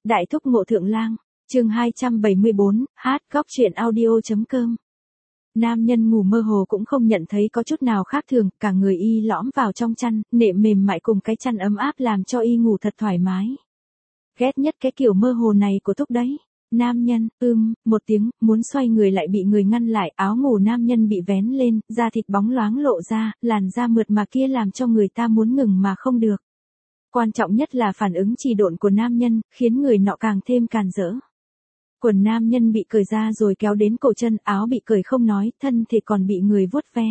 Đại thúc Ngộ Thượng Lang, chương 274, hát góc truyện audio.com. Nam nhân ngủ mơ hồ cũng không nhận thấy có chút nào khác thường, cả người y lõm vào trong chăn, nệm mềm mại cùng cái chăn ấm áp làm cho y ngủ thật thoải mái. Ghét nhất cái kiểu mơ hồ này của thúc đấy. Nam nhân, một tiếng, muốn xoay người lại bị người ngăn lại, áo ngủ nam nhân bị vén lên, da thịt bóng loáng lộ ra, làn da mượt mà kia làm cho người ta muốn ngừng mà không được. Quan trọng nhất là phản ứng trì độn của nam nhân, khiến người nọ càng thêm càn rỡ. Quần nam nhân bị cởi ra rồi kéo đến cổ chân, áo bị cởi không nói, thân thể còn bị người vuốt ve.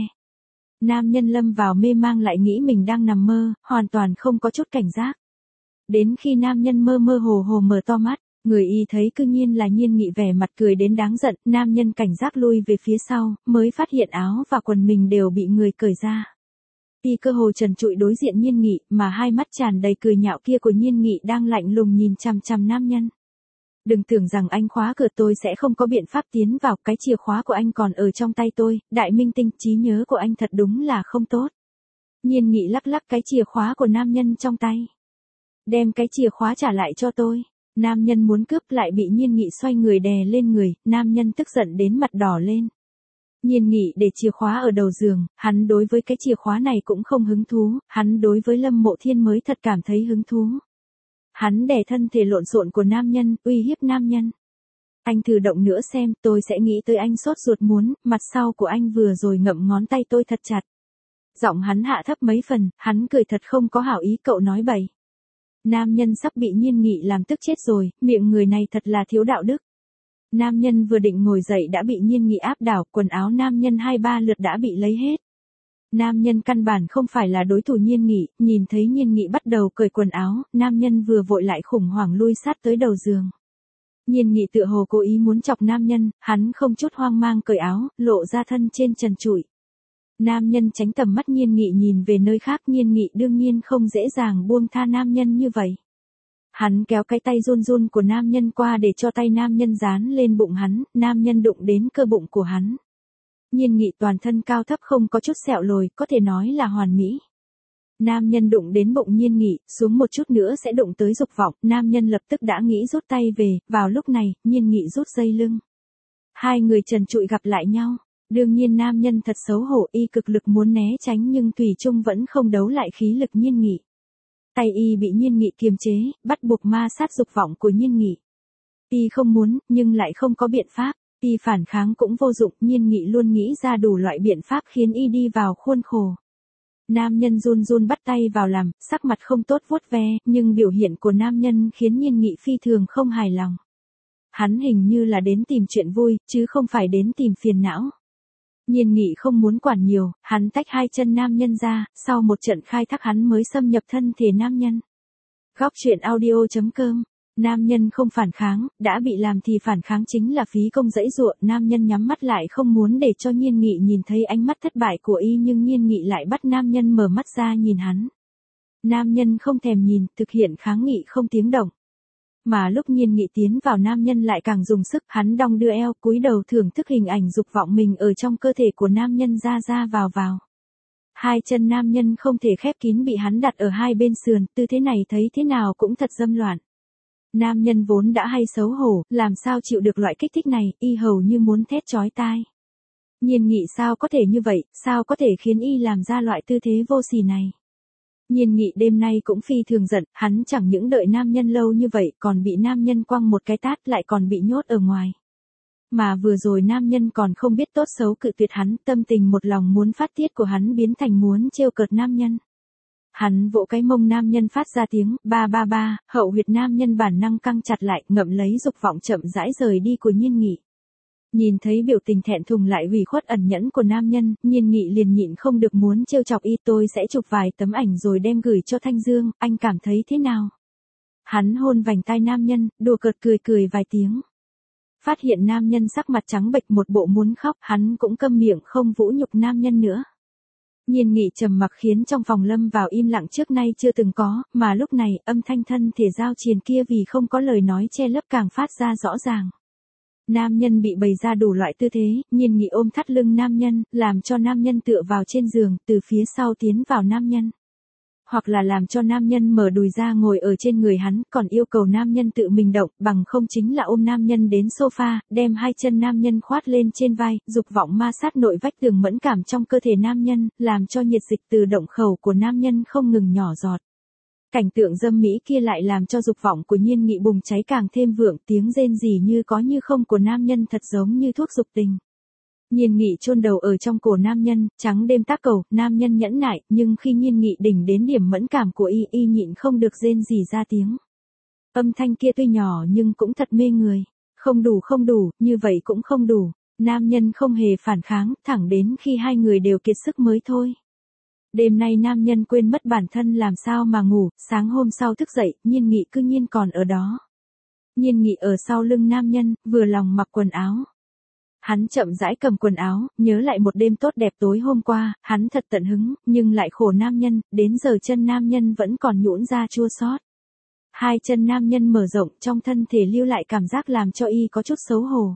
Nam nhân lâm vào mê mang lại nghĩ mình đang nằm mơ, hoàn toàn không có chút cảnh giác. Đến khi nam nhân mơ mơ hồ hồ mở to mắt, người y thấy cư nhiên là Nhiên Nghị vẻ mặt cười đến đáng giận, nam nhân cảnh giác lui về phía sau, mới phát hiện áo và quần mình đều bị người cởi ra. Y cơ hồ trần trụi đối diện Nhiên Nghị, mà hai mắt tràn đầy cười nhạo kia của Nhiên Nghị đang lạnh lùng nhìn chằm chằm nam nhân. Đừng tưởng rằng anh khóa cửa tôi sẽ không có biện pháp tiến vào, cái chìa khóa của anh còn ở trong tay tôi, đại minh tinh, trí nhớ của anh thật đúng là không tốt. Nhiên Nghị lắc lắc cái chìa khóa của nam nhân trong tay. Đem cái chìa khóa trả lại cho tôi. Nam nhân muốn cướp lại bị Nhiên Nghị xoay người đè lên người, nam nhân tức giận đến mặt đỏ lên. Nhiên Nghị để chìa khóa ở đầu giường, hắn đối với cái chìa khóa này cũng không hứng thú, hắn đối với Lâm Mộ Thiên mới thật cảm thấy hứng thú. Hắn đè thân thể lộn xộn của nam nhân, uy hiếp nam nhân. Anh thử động nữa xem, tôi sẽ nghĩ tới anh sốt ruột muốn, mặt sau của anh vừa rồi ngậm ngón tay tôi thật chặt. Giọng hắn hạ thấp mấy phần, hắn cười thật không có hảo ý, cậu nói bậy. Nam nhân sắp bị Nhiên Nghị làm tức chết rồi, miệng người này thật là thiếu đạo đức. Nam nhân vừa định ngồi dậy đã bị Nhiên Nghị áp đảo, quần áo nam nhân 2-3 lượt đã bị lấy hết. Nam nhân căn bản không phải là đối thủ Nhiên Nghị, nhìn thấy Nhiên Nghị bắt đầu cởi quần áo, nam nhân vừa vội lại khủng hoảng lui sát tới đầu giường. Nhiên Nghị tựa hồ cố ý muốn chọc nam nhân, hắn không chút hoang mang cởi áo, lộ ra thân trên trần trụi. Nam nhân tránh tầm mắt Nhiên Nghị nhìn về nơi khác, Nhiên Nghị đương nhiên không dễ dàng buông tha nam nhân như vậy. Hắn kéo cái tay run run của nam nhân qua để cho tay nam nhân dán lên bụng hắn, nam nhân đụng đến cơ bụng của hắn. Nhiên Nghị toàn thân cao thấp không có chút sẹo lồi, có thể nói là hoàn mỹ. Nam nhân đụng đến bụng Nhiên Nghị, xuống một chút nữa sẽ đụng tới dục vọng, nam nhân lập tức đã nghĩ rút tay về, vào lúc này, Nhiên Nghị rút dây lưng. Hai người trần trụi gặp lại nhau. Đương nhiên nam nhân thật xấu hổ, y cực lực muốn né tránh nhưng thủy chung vẫn không đấu lại khí lực Nhiên Nghị. Tay y bị Nhiên Nghị kiềm chế, bắt buộc ma sát dục vọng của Nhiên Nghị. Y không muốn, nhưng lại không có biện pháp, y phản kháng cũng vô dụng, Nhiên Nghị luôn nghĩ ra đủ loại biện pháp khiến y đi vào khuôn khổ. Nam nhân run run bắt tay vào làm, sắc mặt không tốt vuốt ve, nhưng biểu hiện của nam nhân khiến Nhiên Nghị phi thường không hài lòng. Hắn hình như là đến tìm chuyện vui, chứ không phải đến tìm phiền não. Nhiên Nghị không muốn quản nhiều, hắn tách hai chân nam nhân ra, sau một trận khai thác hắn mới xâm nhập thân thể nam nhân. Góc truyện audio.com. Nam nhân không phản kháng, đã bị làm thì phản kháng chính là phí công dãy dụa, nam nhân nhắm mắt lại không muốn để cho Nhiên Nghị nhìn thấy ánh mắt thất bại của y nhưng Nhiên Nghị lại bắt nam nhân mở mắt ra nhìn hắn. Nam nhân không thèm nhìn, thực hiện kháng nghị không tiếng động. Mà lúc Nhiên Nghị tiến vào nam nhân lại càng dùng sức, hắn đong đưa eo, cúi đầu thưởng thức hình ảnh dục vọng mình ở trong cơ thể của nam nhân ra ra vào vào. Hai chân nam nhân không thể khép kín bị hắn đặt ở hai bên sườn, tư thế này thấy thế nào cũng thật dâm loạn. Nam nhân vốn đã hay xấu hổ, làm sao chịu được loại kích thích này, y hầu như muốn thét chói tai. Nhiên Nghị sao có thể như vậy, sao có thể khiến y làm ra loại tư thế vô sỉ này. Nhiên Nghị đêm nay cũng phi thường giận, hắn chẳng những đợi nam nhân lâu như vậy, còn bị nam nhân quăng một cái tát lại còn bị nhốt ở ngoài. Mà vừa rồi nam nhân còn không biết tốt xấu cự tuyệt hắn, tâm tình một lòng muốn phát tiết của hắn biến thành muốn trêu cợt nam nhân. Hắn vỗ cái mông nam nhân phát ra tiếng, ba ba ba, hậu huyệt nam nhân bản năng căng chặt lại, ngậm lấy dục vọng chậm rãi rời đi của Nhiên Nghị. Nhìn thấy biểu tình thẹn thùng lại ủy khuất ẩn nhẫn của nam nhân, Nhiên Nghị liền nhịn không được muốn trêu chọc y, tôi sẽ chụp vài tấm ảnh rồi đem gửi cho Thanh Dương, anh cảm thấy thế nào? Hắn hôn vành tai nam nhân, đùa cợt cười cười vài tiếng. Phát hiện nam nhân sắc mặt trắng bệch một bộ muốn khóc, hắn cũng câm miệng không vũ nhục nam nhân nữa. Nhiên Nghị trầm mặc khiến trong phòng lâm vào im lặng trước nay chưa từng có, mà lúc này âm thanh thân thể giao triền kia vì không có lời nói che lấp càng phát ra rõ ràng. Nam nhân bị bày ra đủ loại tư thế, Nhiên Nghị ôm thắt lưng nam nhân, làm cho nam nhân tựa vào trên giường, từ phía sau tiến vào nam nhân. hoặc là làm cho nam nhân mở đùi ra ngồi ở trên người hắn, còn yêu cầu nam nhân tự mình động, bằng không chính là ôm nam nhân đến sofa, đem hai chân nam nhân khoát lên trên vai, dục vọng ma sát nội vách tường mẫn cảm trong cơ thể nam nhân, làm cho nhiệt dịch từ động khẩu của nam nhân không ngừng nhỏ giọt. Cảnh tượng dâm mỹ kia lại làm cho dục vọng của Nhiên Nghị bùng cháy càng thêm vượng, tiếng rên rỉ như có như không của nam nhân thật giống như thuốc dục tình. Nhiên Nghị chôn đầu ở trong cổ nam nhân, trắng đêm tác cầu, nam nhân nhẫn nại, nhưng khi Nhiên Nghị đỉnh đến điểm mẫn cảm của y nhịn không được rên rỉ ra tiếng. Âm thanh kia tuy nhỏ nhưng cũng thật mê người. Không đủ, như vậy cũng không đủ. Nam nhân không hề phản kháng, thẳng đến khi hai người đều kiệt sức mới thôi. Đêm nay nam nhân quên mất bản thân làm sao mà ngủ, sáng hôm sau thức dậy, Nhiên Nghị cư nhiên còn ở đó. Nhiên Nghị ở sau lưng nam nhân, vừa lòng mặc quần áo. Hắn chậm rãi cầm quần áo, nhớ lại một đêm tốt đẹp tối hôm qua, hắn thật tận hứng, nhưng lại khổ nam nhân, đến giờ chân nam nhân vẫn còn nhũn ra chua xót. Hai chân nam nhân mở rộng trong thân thể lưu lại cảm giác làm cho y có chút xấu hổ.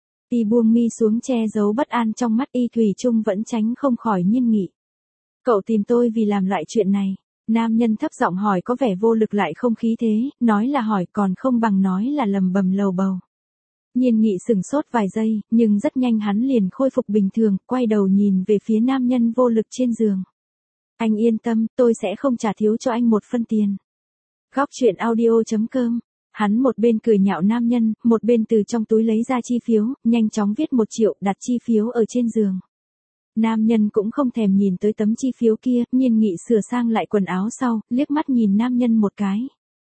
Y buông mi xuống che giấu bất an trong mắt y thủy chung vẫn tránh không khỏi Nhiên Nghị. Cậu tìm tôi vì làm loại chuyện này. Nam nhân thấp giọng hỏi có vẻ vô lực lại không khí thế, nói là hỏi còn không bằng nói là lầm bầm lầu bầu. Nhiên Nghị sửng sốt vài giây, nhưng rất nhanh hắn liền khôi phục bình thường, quay đầu nhìn về phía nam nhân vô lực trên giường. Anh yên tâm, tôi sẽ không trả thiếu cho anh một phân tiền. Góc truyện audio.com. Hắn một bên cười nhạo nam nhân, một bên từ trong túi lấy ra chi phiếu, nhanh chóng viết 1 triệu, đặt chi phiếu ở trên giường. Nam nhân cũng không thèm nhìn tới tấm chi phiếu kia, Nhiên Nghị sửa sang lại quần áo sau, liếc mắt nhìn nam nhân một cái.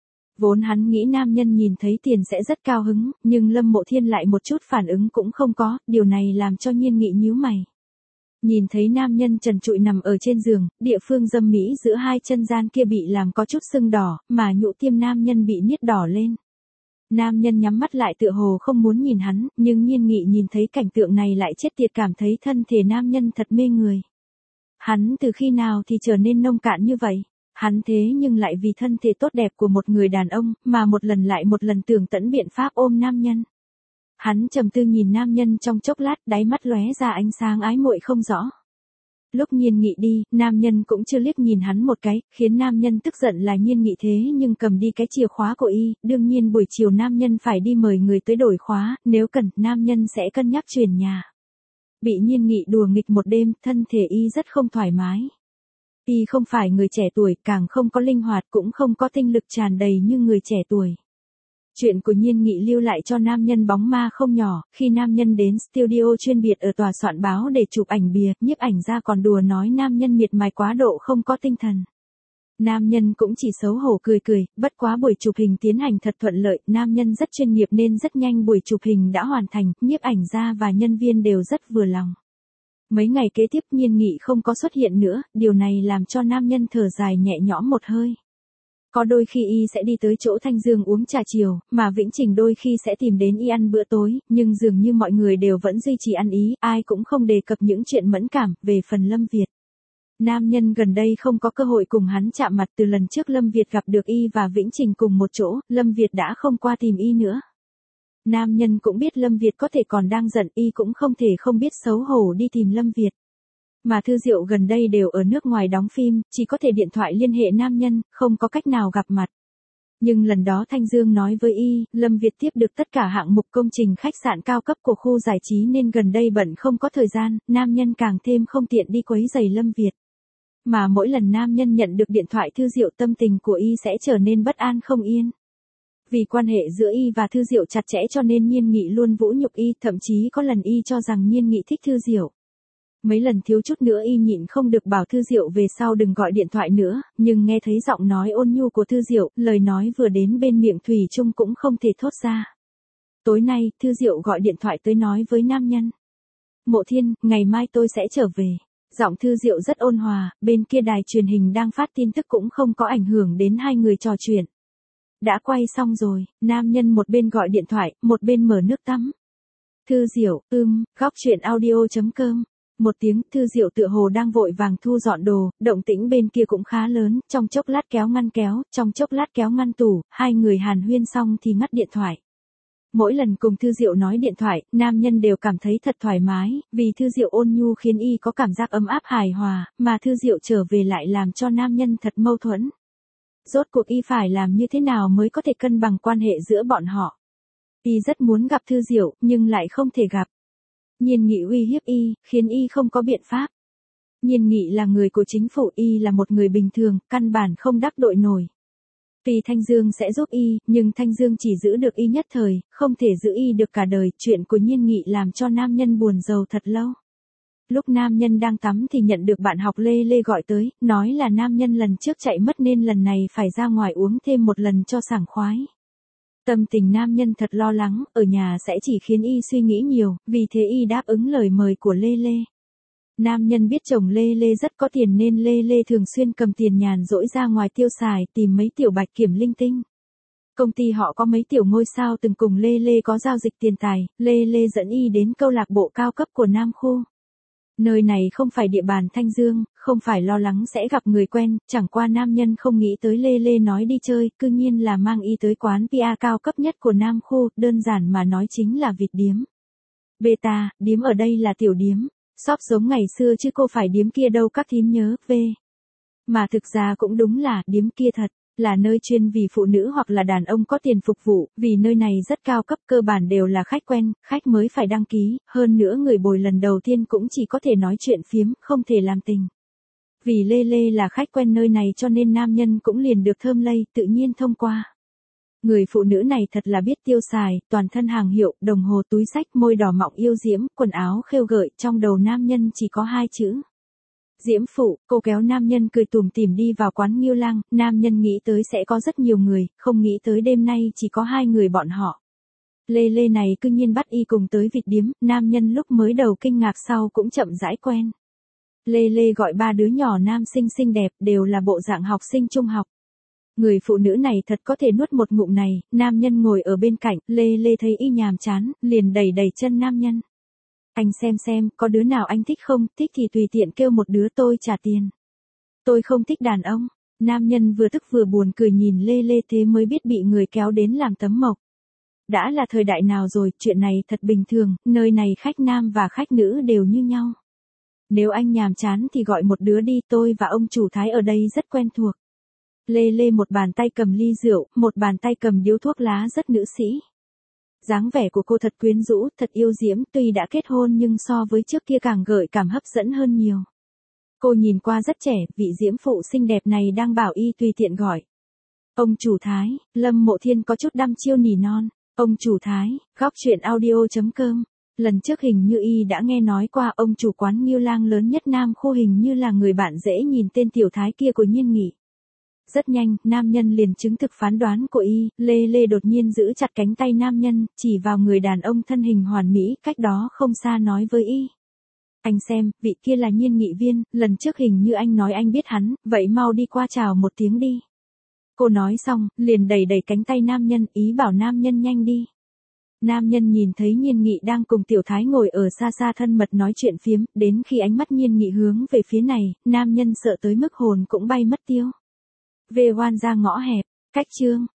Vốn hắn nghĩ nam nhân nhìn thấy tiền sẽ rất cao hứng, nhưng Lâm Mộ Thiên lại một chút phản ứng cũng không có, điều này làm cho Nhiên Nghị nhíu mày. Nhìn thấy nam nhân trần trụi nằm ở trên giường, địa phương dâm mỹ giữa hai chân gian kia bị làm có chút sưng đỏ, mà nhũ tiêm nam nhân bị niết đỏ lên. Nam nhân nhắm mắt lại tựa hồ không muốn nhìn hắn, nhưng Nhiên Nghị nhìn thấy cảnh tượng này lại chết tiệt cảm thấy thân thể nam nhân thật mê người. Hắn từ khi nào thì trở nên nông cạn như vậy? Hắn thế nhưng lại vì thân thể tốt đẹp của một người đàn ông, mà một lần lại một lần tưởng tận biện pháp ôm nam nhân. Hắn trầm tư nhìn nam nhân trong chốc lát, đáy mắt lóe ra ánh sáng ái muội không rõ. Lúc Nhiên Nghị đi, nam nhân cũng chưa liếc nhìn hắn một cái, khiến nam nhân tức giận là Nhiên Nghị thế nhưng cầm đi cái chìa khóa của y, đương nhiên buổi chiều nam nhân phải đi mời người tới đổi khóa, nếu cần, nam nhân sẽ cân nhắc chuyển nhà. Bị Nhiên Nghị đùa nghịch một đêm, thân thể y rất không thoải mái. Y không phải người trẻ tuổi, càng không có linh hoạt, cũng không có tinh lực tràn đầy như người trẻ tuổi. Chuyện của Nhiên Nghị lưu lại cho nam nhân bóng ma không nhỏ, khi nam nhân đến studio chuyên biệt ở tòa soạn báo để chụp ảnh bìa, nhiếp ảnh ra còn đùa nói nam nhân miệt mài quá độ không có tinh thần. Nam nhân cũng chỉ xấu hổ cười cười, bất quá buổi chụp hình tiến hành thật thuận lợi, nam nhân rất chuyên nghiệp nên rất nhanh buổi chụp hình đã hoàn thành, nhiếp ảnh ra và nhân viên đều rất vừa lòng. Mấy ngày kế tiếp Nhiên Nghị không có xuất hiện nữa, điều này làm cho nam nhân thở dài nhẹ nhõm một hơi. Có đôi khi y sẽ đi tới chỗ Thanh Dương uống trà chiều, mà Vĩnh Trình đôi khi sẽ tìm đến y ăn bữa tối, nhưng dường như mọi người đều vẫn duy trì ăn ý, ai cũng không đề cập những chuyện mẫn cảm. Về phần Lâm Việt, nam nhân gần đây không có cơ hội cùng hắn chạm mặt, từ lần trước Lâm Việt gặp được y và Vĩnh Trình cùng một chỗ, Lâm Việt đã không qua tìm y nữa. Nam nhân cũng biết Lâm Việt có thể còn đang giận, y cũng không thể không biết xấu hổ đi tìm Lâm Việt. Mà Thư Diệu gần đây đều ở nước ngoài đóng phim, chỉ có thể điện thoại liên hệ nam nhân, không có cách nào gặp mặt. Nhưng lần đó Thanh Dương nói với y, Lâm Việt tiếp được tất cả hạng mục công trình khách sạn cao cấp của khu giải trí nên gần đây bận không có thời gian, nam nhân càng thêm không tiện đi quấy rầy Lâm Việt. Mà mỗi lần nam nhân nhận được điện thoại Thư Diệu tâm tình của y sẽ trở nên bất an không yên. Vì quan hệ giữa y và Thư Diệu chặt chẽ cho nên Nhiên Nghị luôn vũ nhục y, thậm chí có lần y cho rằng Nhiên Nghị thích Thư Diệu. Mấy lần thiếu chút nữa y nhịn không được bảo Thư Diệu về sau đừng gọi điện thoại nữa, nhưng nghe thấy giọng nói ôn nhu của Thư Diệu, lời nói vừa đến bên miệng thủy chung cũng không thể thốt ra. Tối nay, Thư Diệu gọi điện thoại tới nói với nam nhân. Mộ Thiên, ngày mai tôi sẽ trở về. Giọng Thư Diệu rất ôn hòa, bên kia đài truyền hình đang phát tin tức cũng không có ảnh hưởng đến hai người trò chuyện. Đã quay xong rồi, nam nhân một bên gọi điện thoại, một bên mở nước tắm. Thư Diệu, góc truyện audio.com. Một tiếng, Thư Diệu tựa hồ đang vội vàng thu dọn đồ, động tĩnh bên kia cũng khá lớn, trong chốc lát kéo ngăn kéo, trong chốc lát kéo ngăn tủ, hai người hàn huyên xong thì ngắt điện thoại. Mỗi lần cùng Thư Diệu nói điện thoại, nam nhân đều cảm thấy thật thoải mái, vì Thư Diệu ôn nhu khiến y có cảm giác ấm áp hài hòa, mà Thư Diệu trở về lại làm cho nam nhân thật mâu thuẫn. Rốt cuộc y phải làm như thế nào mới có thể cân bằng quan hệ giữa bọn họ. Y rất muốn gặp Thư Diệu, nhưng lại không thể gặp. Nhiên Nghị uy hiếp y, khiến y không có biện pháp. Nhiên Nghị là người của chính phủ, y là một người bình thường, căn bản không đắc tội nổi. Tuy Thanh Dương sẽ giúp y, nhưng Thanh Dương chỉ giữ được y nhất thời, không thể giữ y được cả đời. Chuyện của Nhiên Nghị làm cho nam nhân buồn rầu thật lâu. Lúc nam nhân đang tắm thì nhận được bạn học Lê Lê gọi tới, nói là nam nhân lần trước chạy mất nên lần này phải ra ngoài uống thêm một lần cho sảng khoái. Tâm tình nam nhân thật lo lắng, ở nhà sẽ chỉ khiến y suy nghĩ nhiều, vì thế y đáp ứng lời mời của Lê Lê. Nam nhân biết chồng Lê Lê rất có tiền nên Lê Lê thường xuyên cầm tiền nhàn rỗi ra ngoài tiêu xài, tìm mấy tiểu bạch kiểm linh tinh. Công ty họ có mấy tiểu ngôi sao từng cùng Lê Lê có giao dịch tiền tài, Lê Lê dẫn y đến câu lạc bộ cao cấp của Nam Khu. Nơi này không phải địa bàn Thanh Dương, không phải lo lắng sẽ gặp người quen, chẳng qua nam nhân không nghĩ tới Lê Lê nói đi chơi, cư nhiên là mang y tới quán PA cao cấp nhất của Nam Khu, đơn giản mà nói chính là vịt điếm. Beta, điếm ở đây là tiểu điếm. Shop giống ngày xưa chứ cô phải điếm kia đâu các thím nhớ, Mà thực ra cũng đúng là, điếm kia thật, là nơi chuyên vì phụ nữ hoặc là đàn ông có tiền phục vụ, vì nơi này rất cao cấp, cơ bản đều là khách quen, khách mới phải đăng ký, hơn nữa người bồi lần đầu tiên cũng chỉ có thể nói chuyện phiếm, không thể làm tình. Vì Lê Lê là khách quen nơi này cho nên nam nhân cũng liền được thơm lây, tự nhiên thông qua. Người phụ nữ này thật là biết tiêu xài, toàn thân hàng hiệu, đồng hồ túi xách, môi đỏ mọng yêu diễm, quần áo khêu gợi, trong đầu nam nhân chỉ có hai chữ. Diễm phụ, cô kéo nam nhân cười tủm tỉm đi vào quán Nghiêu Lang, nam nhân nghĩ tới sẽ có rất nhiều người, không nghĩ tới đêm nay chỉ có hai người bọn họ. Lê Lê này cư nhiên bắt y cùng tới vịt điếm, nam nhân lúc mới đầu kinh ngạc sau cũng chậm rãi quen. Lê Lê gọi ba đứa nhỏ nam xinh xinh đẹp, đều là bộ dạng học sinh trung học. Người phụ nữ này thật có thể nuốt một ngụm này, nam nhân ngồi ở bên cạnh, Lê Lê thấy y nhàm chán, liền đẩy đẩy chân nam nhân. Anh xem, có đứa nào anh thích không, thích thì tùy tiện kêu một đứa tôi trả tiền. Tôi không thích đàn ông. Nam nhân vừa tức vừa buồn cười nhìn Lê Lê thế mới biết bị người kéo đến làm tấm mộc. Đã là thời đại nào rồi, chuyện này thật bình thường, nơi này khách nam và khách nữ đều như nhau. Nếu anh nhàm chán thì gọi một đứa đi, tôi và ông chủ Thái ở đây rất quen thuộc. Lê Lê một bàn tay cầm ly rượu, một bàn tay cầm điếu thuốc lá rất nữ sĩ. Dáng vẻ của cô thật quyến rũ, thật yêu diễm, tuy đã kết hôn nhưng so với trước kia càng gợi cảm hấp dẫn hơn nhiều. Cô nhìn qua rất trẻ, vị diễm phụ xinh đẹp này đang bảo y tùy tiện gọi. Ông chủ Thái, Lâm Mộ Thiên có chút đăm chiêu nỉ non. Ông chủ Thái, góc chuyện audio.com. Lần trước hình như y đã nghe nói qua ông chủ quán Nghiêu Lang lớn nhất Nam Khu hình như là người bạn dễ nhìn tên tiểu Thái kia của Nhiên Nghị. Rất nhanh, nam nhân liền chứng thực phán đoán của y, Lê Lê đột nhiên giữ chặt cánh tay nam nhân, chỉ vào người đàn ông thân hình hoàn mỹ, cách đó không xa nói với y. Anh xem, vị kia là Nhiên Nghị viên, lần trước hình như anh nói anh biết hắn, vậy mau đi qua chào một tiếng đi. Cô nói xong, liền đẩy đẩy cánh tay nam nhân, ý bảo nam nhân nhanh đi. Nam nhân nhìn thấy Nhiên Nghị đang cùng tiểu Thái ngồi ở xa xa thân mật nói chuyện phiếm, đến khi ánh mắt Nhiên Nghị hướng về phía này, nam nhân sợ tới mức hồn cũng bay mất tiêu. Về hoan ra ngõ hẹp, cách chương.